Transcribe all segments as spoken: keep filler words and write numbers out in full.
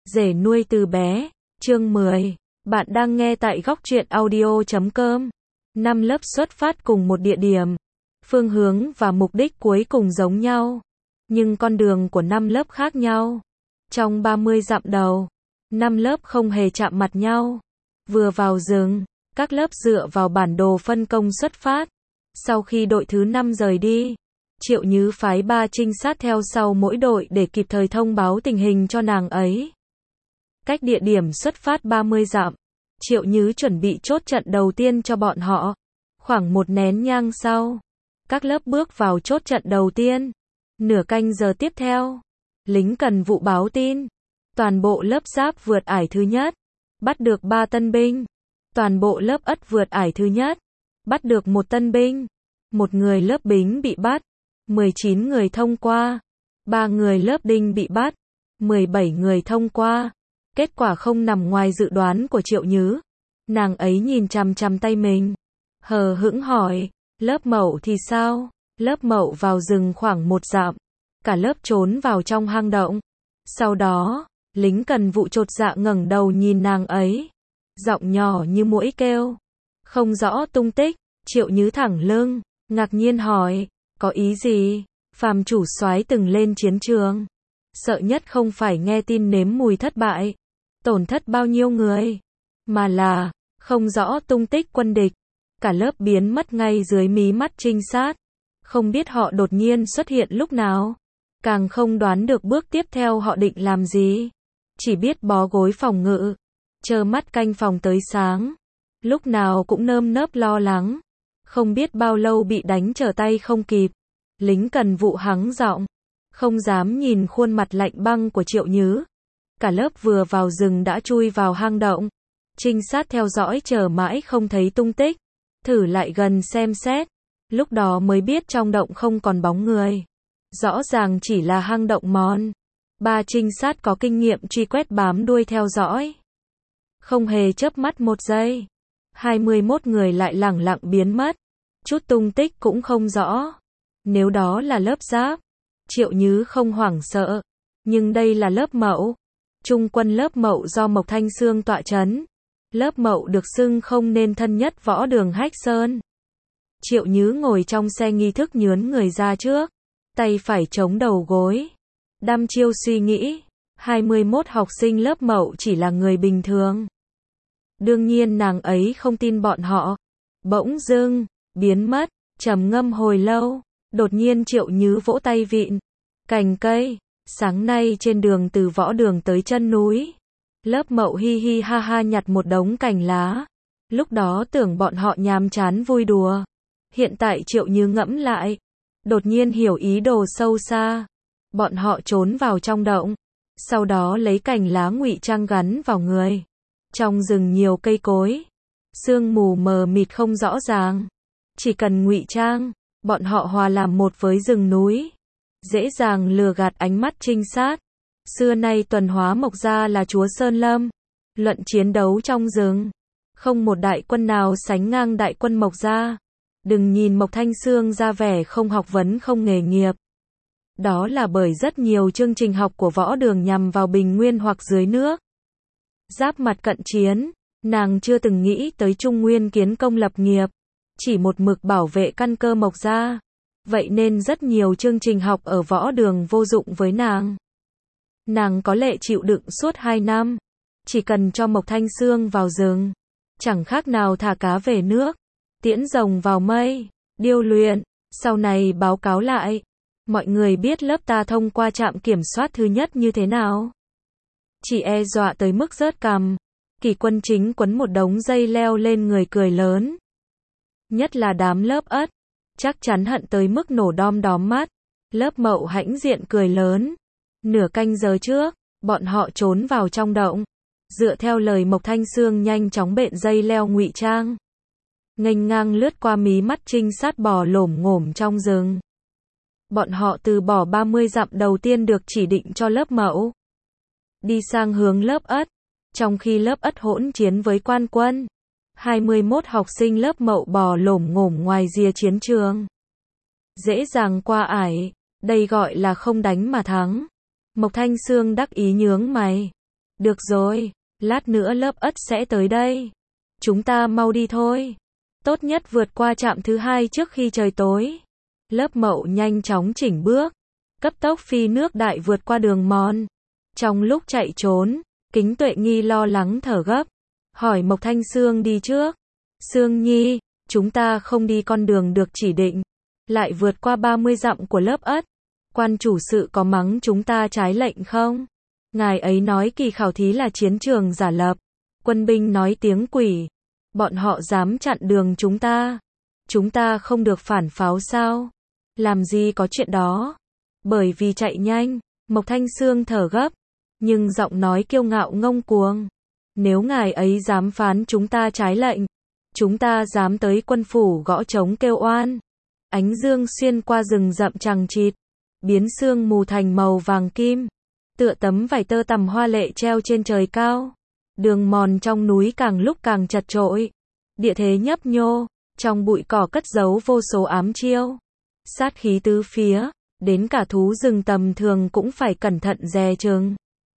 Rể nuôi từ bé, chương mười. Bạn đang nghe tại góc truyện audio chấm com. Năm lớp xuất phát cùng một địa điểm. Phương hướng và mục đích cuối cùng giống nhau, nhưng con đường của năm lớp khác nhau. Trong ba mươi dặm đầu, năm lớp không hề chạm mặt nhau. Vừa vào rừng, các lớp dựa vào bản đồ phân công xuất phát. Sau khi đội thứ năm rời đi, Triệu Nhứ phái ba trinh sát theo sau mỗi đội để kịp thời thông báo tình hình cho nàng ấy. Cách địa điểm xuất phát ba mươi dặm, Triệu Nhứ chuẩn bị chốt trận đầu tiên cho bọn họ. Khoảng một nén nhang sau, các lớp bước vào chốt trận đầu tiên. Nửa canh giờ tiếp theo, lính cần vụ báo tin. Toàn bộ lớp Giáp vượt ải thứ nhất, bắt được ba tân binh. Toàn bộ lớp Ất vượt ải thứ nhất, bắt được một tân binh. Một người lớp Bính bị bắt, mười chín người thông qua. Ba người lớp Đinh bị bắt, mười bảy người thông qua. Kết quả không nằm ngoài dự đoán của Triệu Nhứ. Nàng ấy nhìn chằm chằm tay mình, hờ hững hỏi, lớp Mậu thì sao? Lớp Mậu vào rừng khoảng một dặm, cả lớp trốn vào trong hang động. Sau đó, lính cần vụ chột dạ ngẩng đầu nhìn nàng ấy, giọng nhỏ như muỗi kêu, không rõ tung tích. Triệu Nhứ thẳng lưng, ngạc nhiên hỏi, có ý gì? Phàm chủ soái từng lên chiến trường, sợ nhất không phải nghe tin nếm mùi thất bại, tổn thất bao nhiêu người, mà là không rõ tung tích quân địch. Cả lớp biến mất ngay dưới mí mắt trinh sát, không biết họ đột nhiên xuất hiện lúc nào, càng không đoán được bước tiếp theo họ định làm gì. Chỉ biết bó gối phòng ngự, trơ mắt canh phòng tới sáng, lúc nào cũng nơm nớp lo lắng, không biết bao lâu bị đánh trở tay không kịp. Lính cần vụ hắng giọng, không dám nhìn khuôn mặt lạnh băng của Triệu Nhứ. Cả lớp vừa vào rừng đã chui vào hang động. Trinh sát theo dõi chờ mãi không thấy tung tích, thử lại gần xem xét, lúc đó mới biết trong động không còn bóng người, rõ ràng chỉ là hang động mòn. Ba trinh sát có kinh nghiệm truy quét bám đuôi theo dõi, không hề chớp mắt một giây, hai mươi mốt người lại lẳng lặng biến mất, chút tung tích cũng không rõ. Nếu đó là lớp Giáp, Triệu Nhứ không hoảng sợ, nhưng đây là lớp Mậu. Trung quân lớp Mậu do Mộc Thanh Xương tọa trấn. Lớp Mậu được xưng không nên thân nhất võ đường Hách Sơn. Triệu Nhứ ngồi trong xe nghi thức nhướn người ra trước, tay phải chống đầu gối, đăm chiêu suy nghĩ. hai mươi mốt học sinh lớp Mậu chỉ là người bình thường. Đương nhiên nàng ấy không tin bọn họ. Bỗng dưng, biến mất, trầm ngâm hồi lâu, đột nhiên Triệu Nhứ vỗ tay vịn cành cây. Sáng nay trên đường từ võ đường tới chân núi, lớp Mậu hi hi ha ha nhặt một đống cành lá. Lúc đó tưởng bọn họ nhàm chán vui đùa. Hiện tại Triệu Nhứ ngẫm lại, đột nhiên hiểu ý đồ sâu xa. Bọn họ trốn vào trong động, sau đó lấy cành lá ngụy trang gắn vào người. Trong rừng nhiều cây cối, sương mù mờ mịt không rõ ràng. Chỉ cần ngụy trang, bọn họ hòa làm một với rừng núi, dễ dàng lừa gạt ánh mắt trinh sát. Xưa nay tuần hóa Mộc gia là chúa Sơn Lâm. Luận chiến đấu trong rừng, không một đại quân nào sánh ngang đại quân Mộc gia. Đừng nhìn Mộc Thanh Xương ra vẻ không học vấn không nghề nghiệp. Đó là bởi rất nhiều chương trình học của võ đường nhằm vào bình nguyên hoặc dưới nước. Giáp mặt cận chiến, nàng chưa từng nghĩ tới Trung Nguyên kiến công lập nghiệp, chỉ một mực bảo vệ căn cơ Mộc gia. Vậy nên rất nhiều chương trình học ở võ đường vô dụng với nàng. Nàng có lệ chịu đựng suốt hai năm, chỉ cần cho Mộc Thanh Xương vào rừng, chẳng khác nào thả cá về nước, tiễn rồng vào mây, điêu luyện. Sau này báo cáo lại, mọi người biết lớp ta thông qua trạm kiểm soát thứ nhất như thế nào. Chỉ e dọa tới mức rớt cằm. Kỷ Quân Chính quấn một đống dây leo lên người cười lớn. Nhất là đám lớp Ất, chắc chắn hận tới mức nổ đom đóm mắt. Lớp Mậu hãnh diện cười lớn. Nửa canh giờ trước, bọn họ trốn vào trong động, dựa theo lời Mộc Thanh Xương nhanh chóng bện dây leo ngụy trang, nghênh ngang lướt qua mí mắt trinh sát bò lổm ngổm trong rừng. Bọn họ từ bỏ ba mươi dặm đầu tiên được chỉ định cho lớp Mậu, đi sang hướng lớp Ất. Trong khi lớp Ất hỗn chiến với quan quân, hai mươi mốt học sinh lớp Mậu bò lổm ngổm ngoài rìa chiến trường, dễ dàng qua ải. Đây gọi là không đánh mà thắng. Mộc Thanh Xương đắc ý nhướng mày. Được rồi, lát nữa lớp ất sẽ tới đây. Chúng ta mau đi thôi. Tốt nhất vượt qua trạm thứ hai trước khi trời tối. Lớp Mậu nhanh chóng chỉnh bước, cấp tốc phi nước đại vượt qua đường mòn. Trong lúc chạy trốn, Kính Tuệ Nghi lo lắng thở gấp, hỏi Mộc Thanh Sương đi trước. Sương Nhi, chúng ta không đi con đường được chỉ định, lại vượt qua ba mươi dặm của lớp ất. Quan chủ sự có mắng chúng ta trái lệnh không? Ngài ấy nói kỳ khảo thí là chiến trường giả lập. Quân binh nói tiếng quỷ. Bọn họ dám chặn đường chúng ta. Chúng ta không được phản pháo sao? Làm gì có chuyện đó. Bởi vì chạy nhanh, Mộc Thanh Sương thở gấp, nhưng giọng nói kiêu ngạo ngông cuồng. Nếu ngài ấy dám phán chúng ta trái lệnh, chúng ta dám tới quân phủ gõ trống kêu oan. Ánh dương xuyên qua rừng rậm chằng chịt, biến sương mù thành màu vàng kim, tựa tấm vải tơ tằm hoa lệ treo trên trời cao. Đường mòn trong núi càng lúc càng chật chội, địa thế nhấp nhô, trong bụi cỏ cất giấu vô số ám chiêu, sát khí tứ phía, đến cả thú rừng tầm thường cũng phải cẩn thận dè chừng.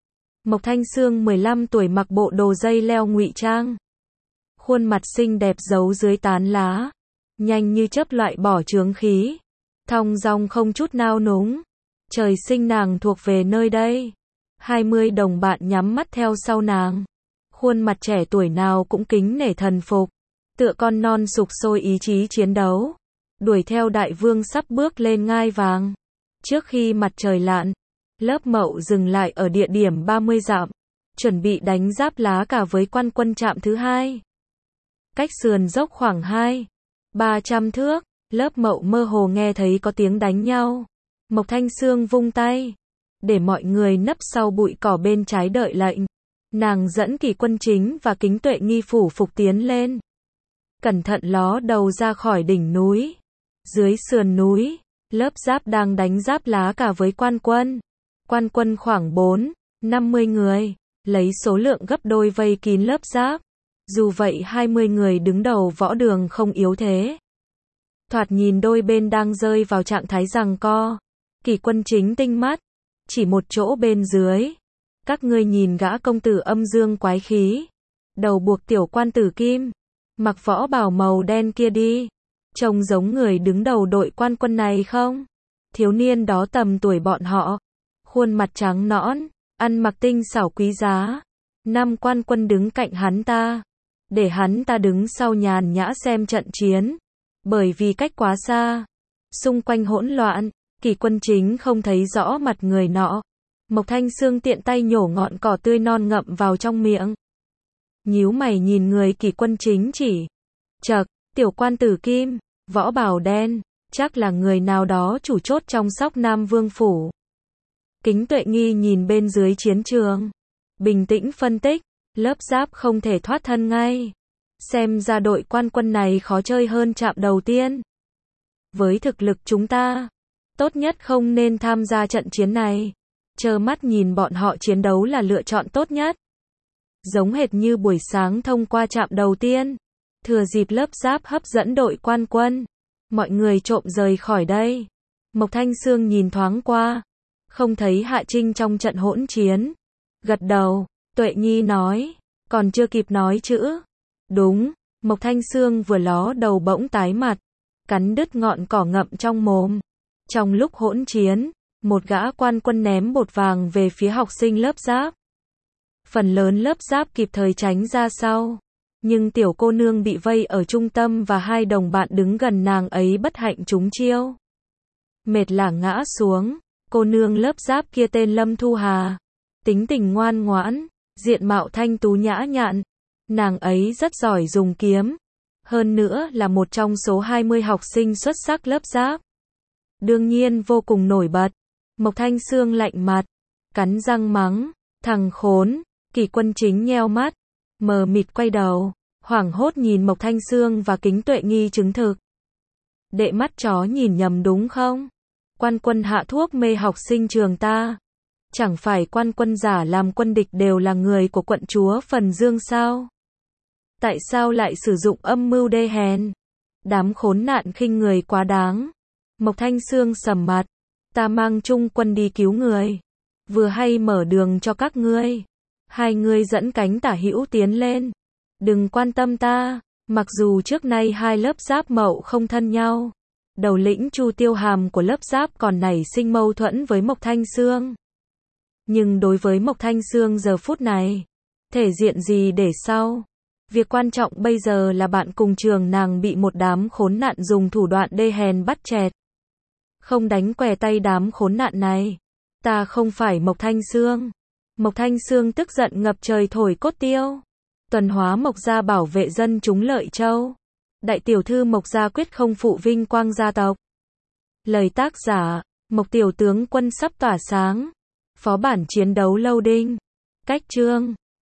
Mộc Thanh Sương mười lăm tuổi mặc bộ đồ dây leo ngụy trang, khuôn mặt xinh đẹp giấu dưới tán lá, nhanh như chớp loại bỏ chướng khí, thong dong không chút nao núng. Trời sinh nàng thuộc về nơi đây. Hai mươi đồng bạn nhắm mắt theo sau nàng, khuôn mặt trẻ tuổi nào cũng kính nể thần phục, tựa con non sục sôi ý chí chiến đấu, đuổi theo đại vương sắp bước lên ngai vàng. Trước khi mặt trời lặn, lớp Mậu dừng lại ở địa điểm ba mươi dặm, chuẩn bị đánh giáp lá cả với quan quân trạm thứ hai. Cách sườn dốc khoảng hai ba trăm thước, lớp Mậu mơ hồ nghe thấy có tiếng đánh nhau. Mộc Thanh Sương vung tay, để mọi người nấp sau bụi cỏ bên trái đợi lệnh. Nàng dẫn Kỷ Quân Chính và Kính Tuệ Nghi phủ phục tiến lên, cẩn thận ló đầu ra khỏi đỉnh núi. Dưới sườn núi, lớp giáp đang đánh giáp lá cả với quan quân. Quan quân khoảng bốn năm mươi người, lấy số lượng gấp đôi vây kín lớp giáp. Dù vậy hai mươi người đứng đầu võ đường không yếu thế. Thoạt nhìn đôi bên đang rơi vào trạng thái giằng co. Kỷ Quân Chính tinh mắt, chỉ một chỗ bên dưới. Các ngươi nhìn gã công tử âm dương quái khí, đầu buộc tiểu quan tử kim, mặc võ bào màu đen kia đi, trông giống người đứng đầu đội quan quân này không? Thiếu niên đó tầm tuổi bọn họ, khuôn mặt trắng nõn, ăn mặc tinh xảo quý giá. Năm quan quân đứng cạnh hắn ta, để hắn ta đứng sau nhàn nhã xem trận chiến, bởi vì cách quá xa, xung quanh hỗn loạn, Kỷ Quân Chính không thấy rõ mặt người nọ. Mộc Thanh Sương tiện tay nhổ ngọn cỏ tươi non ngậm vào trong miệng, nhíu mày nhìn người Kỷ Quân Chính chỉ. Chậc, tiểu quan tử kim, võ bào đen, chắc là người nào đó chủ chốt trong Sóc Nam Vương phủ. Kính Tuệ Nghi nhìn bên dưới chiến trường, bình tĩnh phân tích, lớp giáp không thể thoát thân ngay. Xem ra đội quan quân này khó chơi hơn trạm đầu tiên. Với thực lực chúng ta, tốt nhất không nên tham gia trận chiến này. Trơ mắt nhìn bọn họ chiến đấu là lựa chọn tốt nhất. Giống hệt như buổi sáng thông qua trạm đầu tiên, thừa dịp lớp giáp hấp dẫn đội quan quân, mọi người trộm rời khỏi đây. Mộc Thanh Sương nhìn thoáng qua, không thấy Hạ Trinh trong trận hỗn chiến. Gật đầu, Tuệ Nhi nói, còn chưa kịp nói chữ. Đúng, Mộc Thanh Sương vừa ló đầu bỗng tái mặt, cắn đứt ngọn cỏ ngậm trong mồm. Trong lúc hỗn chiến, một gã quan quân ném bột vàng về phía học sinh lớp giáp. Phần lớn lớp giáp kịp thời tránh ra sau, nhưng tiểu cô nương bị vây ở trung tâm và hai đồng bạn đứng gần nàng ấy bất hạnh trúng chiêu. Mệt lả ngã xuống. Cô nương lớp giáp kia tên Lâm Thu Hà, tính tình ngoan ngoãn, diện mạo thanh tú nhã nhặn. Nàng ấy rất giỏi dùng kiếm, hơn nữa là một trong số hai mươi học sinh xuất sắc lớp giáp. Đương nhiên vô cùng nổi bật. Mộc Thanh Sương lạnh mặt, cắn răng mắng, thằng khốn. Kỷ Quân Chính nheo mắt, mờ mịt quay đầu, hoảng hốt nhìn Mộc Thanh Sương và Kính Tuệ Nghi chứng thực. Đệ mắt chó nhìn nhầm đúng không? Quan quân hạ thuốc mê học sinh trường ta. Chẳng phải quan quân giả làm quân địch đều là người của quận chúa Phần Dương sao? Tại sao lại sử dụng âm mưu đê hèn? Đám khốn nạn khinh người quá đáng. Mộc Thanh Sương sầm mặt, ta mang trung quân đi cứu người, vừa hay mở đường cho các ngươi. Hai người dẫn cánh tả hữu tiến lên. Đừng quan tâm ta. Mặc dù trước nay hai lớp Giáp Mậu không thân nhau, đầu lĩnh Chu Tiêu Hàm của lớp Giáp còn nảy sinh mâu thuẫn với Mộc Thanh Xương. Nhưng đối với Mộc Thanh Xương giờ phút này, thể diện gì để sau. Việc quan trọng bây giờ là bạn cùng trường nàng bị một đám khốn nạn dùng thủ đoạn đê hèn bắt chẹt. Không đánh què tay đám khốn nạn này. Ta không phải Mộc Thanh Xương. Mộc Thanh Xương tức giận ngập trời thổi cốt tiêu. Tuần hóa Mộc gia bảo vệ dân chúng Lợi Châu. Đại tiểu thư Mộc gia quyết không phụ vinh quang gia tộc. Lời tác giả, Mộc tiểu tướng quân sắp tỏa sáng. Phó bản chiến đấu lâu đinh. Cách chương